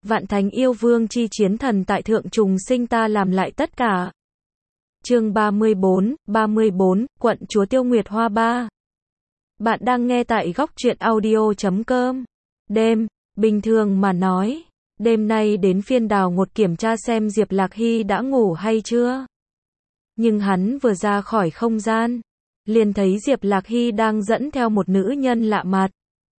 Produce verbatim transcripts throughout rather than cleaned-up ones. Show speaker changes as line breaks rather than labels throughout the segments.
Vạn thánh yêu vương chi chiến thần tại thượng trùng sinh ta làm lại tất cả. Chương ba mươi bốn, ba mươi bốn, quận chúa Tiêu Nguyệt Hoa ba. Bạn đang nghe tại góc truyện audio chấm com. Đêm, bình thường mà nói, đêm nay đến phiên Đào Ngột kiểm tra xem Diệp Lạc Hy đã ngủ hay chưa. Nhưng hắn vừa ra khỏi không gian, liền thấy Diệp Lạc Hy đang dẫn theo một nữ nhân lạ mặt.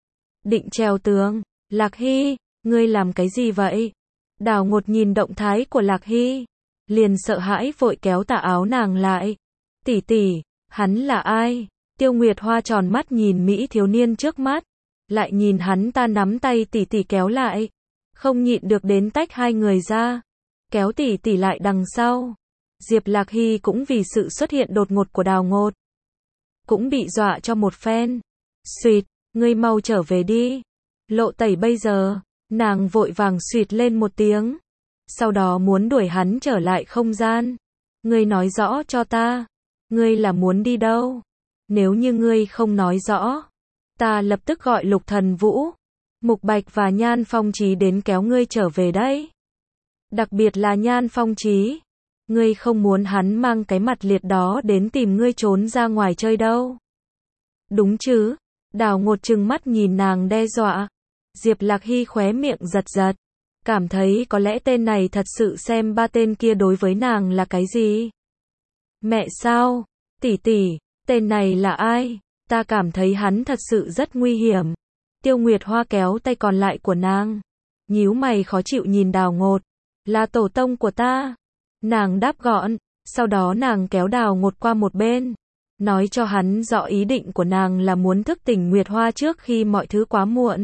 Định trèo tường, Lạc Hy, ngươi làm cái gì vậy? Đào Ngột nhìn động thái của Lạc Hy, liền sợ hãi vội kéo tà áo nàng lại. Tỷ tỷ, hắn là ai? Tiêu Nguyệt Hoa tròn mắt nhìn mỹ thiếu niên trước mắt, lại nhìn hắn ta nắm tay tỷ tỷ kéo lại, không nhịn được đến tách hai người ra, kéo tỷ tỷ lại đằng sau. Diệp Lạc Hy cũng vì sự xuất hiện đột ngột của Đào Ngột, cũng bị dọa cho một phen. Xuyệt, ngươi mau trở về đi. Lộ tẩy bây giờ, nàng vội vàng xuyệt lên một tiếng, sau đó muốn đuổi hắn trở lại không gian. Ngươi nói rõ cho ta, ngươi là muốn đi đâu? Nếu như ngươi không nói rõ, ta lập tức gọi Lục Thần Vũ, Mục Bạch và Nhan Phong Chí đến kéo ngươi trở về đấy. Đặc biệt là Nhan Phong Chí, ngươi không muốn hắn mang cái mặt liệt đó đến tìm ngươi trốn ra ngoài chơi đâu. Đúng chứ? Đào Ngột trừng mắt nhìn nàng đe dọa. Diệp Lạc Hy khóe miệng giật giật, cảm thấy có lẽ tên này thật sự xem ba tên kia đối với nàng là cái gì. Mẹ sao? Tỷ tỷ, tên này là ai? Ta cảm thấy hắn thật sự rất nguy hiểm. Tiêu Nguyệt Hoa kéo tay còn lại của nàng, nhíu mày khó chịu nhìn Đào Ngột. Là tổ tông của ta. Nàng đáp gọn, sau đó nàng kéo Đào Ngột qua một bên, nói cho hắn rõ ý định của nàng là muốn thức tỉnh Nguyệt Hoa trước khi mọi thứ quá muộn.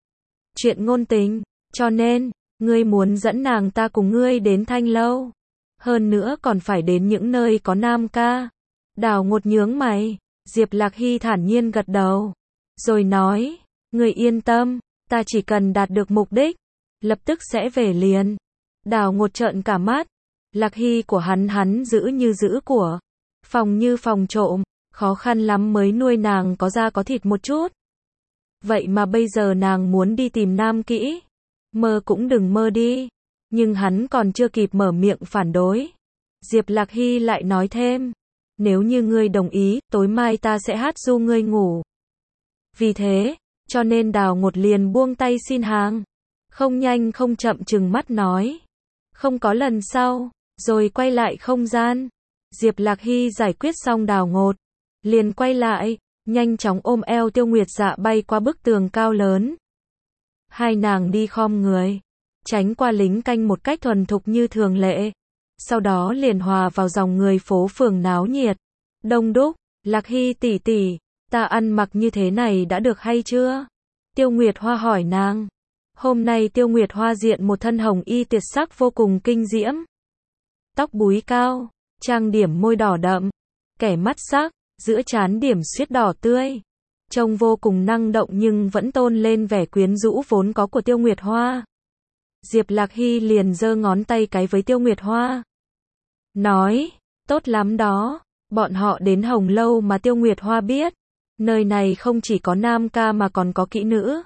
Chuyện ngôn tình, cho nên, ngươi muốn dẫn nàng ta cùng ngươi đến Thanh Lâu. Hơn nữa còn phải đến những nơi có nam ca. Đào Ngột nhướng mày, Diệp Lạc Hy thản nhiên gật đầu, rồi nói, ngươi yên tâm, ta chỉ cần đạt được mục đích, lập tức sẽ về liền. Đào Ngột trợn cả mắt, Lạc Hy của hắn hắn giữ như giữ của, phòng như phòng trộm, khó khăn lắm mới nuôi nàng có da có thịt một chút. Vậy mà bây giờ nàng muốn đi tìm nam kỹ, mơ cũng đừng mơ đi. Nhưng hắn còn chưa kịp mở miệng phản đối, Diệp Lạc Hy lại nói thêm, nếu như ngươi đồng ý, tối mai ta sẽ hát ru ngươi ngủ. Vì thế, cho nên Đào Ngột liền buông tay xin hàng, không nhanh không chậm trừng mắt nói, không có lần sau, rồi quay lại không gian. Diệp Lạc Hy giải quyết xong Đào Ngột, liền quay lại, nhanh chóng ôm eo Tiêu Nguyệt Dạ bay qua bức tường cao lớn. Hai nàng đi khom người, tránh qua lính canh một cách thuần thục như thường lệ, sau đó liền hòa vào dòng người phố phường náo nhiệt, đông đúc. Lạc Hy tỷ tỷ, ta ăn mặc như thế này đã được hay chưa? Tiêu Nguyệt Hoa hỏi nàng. Hôm nay Tiêu Nguyệt Hoa diện một thân hồng y tuyệt sắc vô cùng kinh diễm, tóc búi cao, trang điểm môi đỏ đậm, kẻ mắt sắc, giữa trán điểm xuyết đỏ tươi, trông vô cùng năng động nhưng vẫn tôn lên vẻ quyến rũ vốn có của Tiêu Nguyệt Hoa. Diệp Lạc Hy liền giơ ngón tay cái với Tiêu Nguyệt Hoa, nói, tốt lắm đó. Bọn họ đến Hồng Lâu mà Tiêu Nguyệt Hoa biết, nơi này không chỉ có nam ca mà còn có kỹ nữ,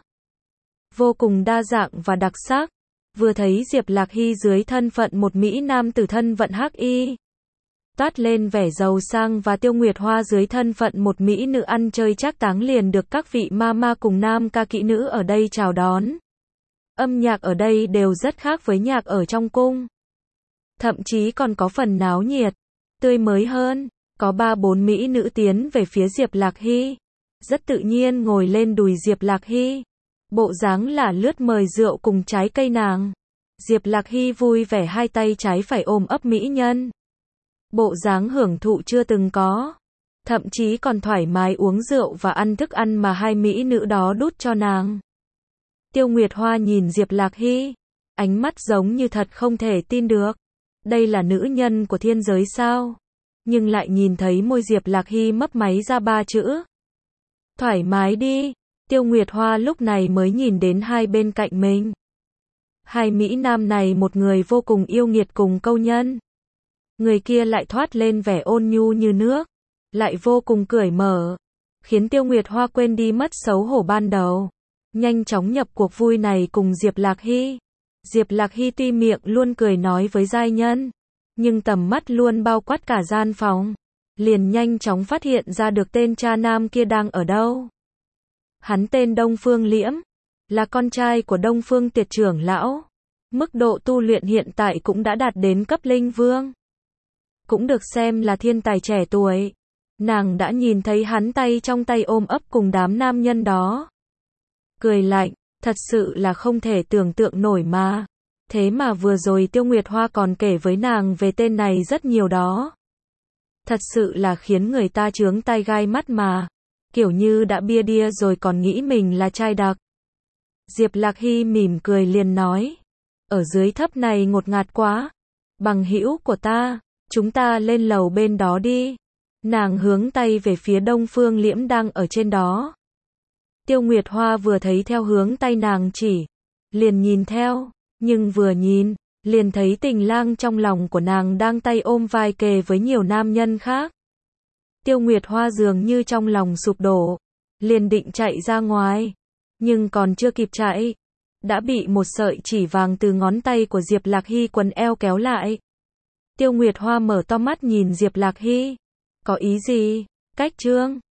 vô cùng đa dạng và đặc sắc. Vừa thấy Diệp Lạc Hy dưới thân phận một mỹ nam tử thân vận hắc y, toát lên vẻ giàu sang, và Tiêu Nguyệt Hoa dưới thân phận một mỹ nữ ăn chơi trác táng liền được các vị ma ma cùng nam ca kỹ nữ ở đây chào đón. Âm nhạc ở đây đều rất khác với nhạc ở trong cung, thậm chí còn có phần náo nhiệt, tươi mới hơn. Có ba bốn mỹ nữ tiến về phía Diệp Lạc Hy, rất tự nhiên ngồi lên đùi Diệp Lạc Hy, bộ dáng là lướt mời rượu cùng trái cây nàng. Diệp Lạc Hy vui vẻ hai tay trái phải ôm ấp mỹ nhân, bộ dáng hưởng thụ chưa từng có, thậm chí còn thoải mái uống rượu và ăn thức ăn mà hai mỹ nữ đó đút cho nàng. Tiêu Nguyệt Hoa nhìn Diệp Lạc Hy, ánh mắt giống như thật không thể tin được, đây là nữ nhân của thiên giới sao? Nhưng lại nhìn thấy môi Diệp Lạc Hy mấp máy ra ba chữ, thoải mái đi. Tiêu Nguyệt Hoa lúc này mới nhìn đến hai bên cạnh mình. Hai mỹ nam này, một người vô cùng yêu nghiệt cùng câu nhân, người kia lại thoát lên vẻ ôn nhu như nước, lại vô cùng cởi mở, khiến Tiêu Nguyệt Hoa quên đi mất xấu hổ ban đầu, nhanh chóng nhập cuộc vui này cùng Diệp Lạc Hy. Diệp Lạc Hy tuy miệng luôn cười nói với giai nhân, nhưng tầm mắt luôn bao quát cả gian phòng, liền nhanh chóng phát hiện ra được tên cha nam kia đang ở đâu. Hắn tên Đông Phương Liễm, là con trai của Đông Phương Tiệt trưởng lão. Mức độ tu luyện hiện tại cũng đã đạt đến cấp linh vương. Cũng được xem là thiên tài trẻ tuổi. Nàng đã nhìn thấy hắn tay trong tay ôm ấp cùng đám nam nhân đó. Cười lạnh, thật sự là không thể tưởng tượng nổi mà. Thế mà vừa rồi Tiêu Nguyệt Hoa còn kể với nàng về tên này rất nhiều đó. Thật sự là khiến người ta chướng tai gai mắt mà. Kiểu như đã bia đia rồi còn nghĩ mình là trai đặc. Diệp Lạc Hy mỉm cười liền nói. Ở dưới thấp này ngột ngạt quá. Bằng hữu của ta, chúng ta lên lầu bên đó đi. Nàng hướng tay về phía Đông Phương Liễm đang ở trên đó. Tiêu Nguyệt Hoa vừa thấy theo hướng tay nàng chỉ, liền nhìn theo, nhưng vừa nhìn, liền thấy Tình Lang trong lòng của nàng đang tay ôm vai kề với nhiều nam nhân khác. Tiêu Nguyệt Hoa dường như trong lòng sụp đổ, liền định chạy ra ngoài, nhưng còn chưa kịp chạy, đã bị một sợi chỉ vàng từ ngón tay của Diệp Lạc Hy quấn eo kéo lại. Tiêu Nguyệt Hoa mở to mắt nhìn Diệp Lạc Hy, có ý gì? Cách trương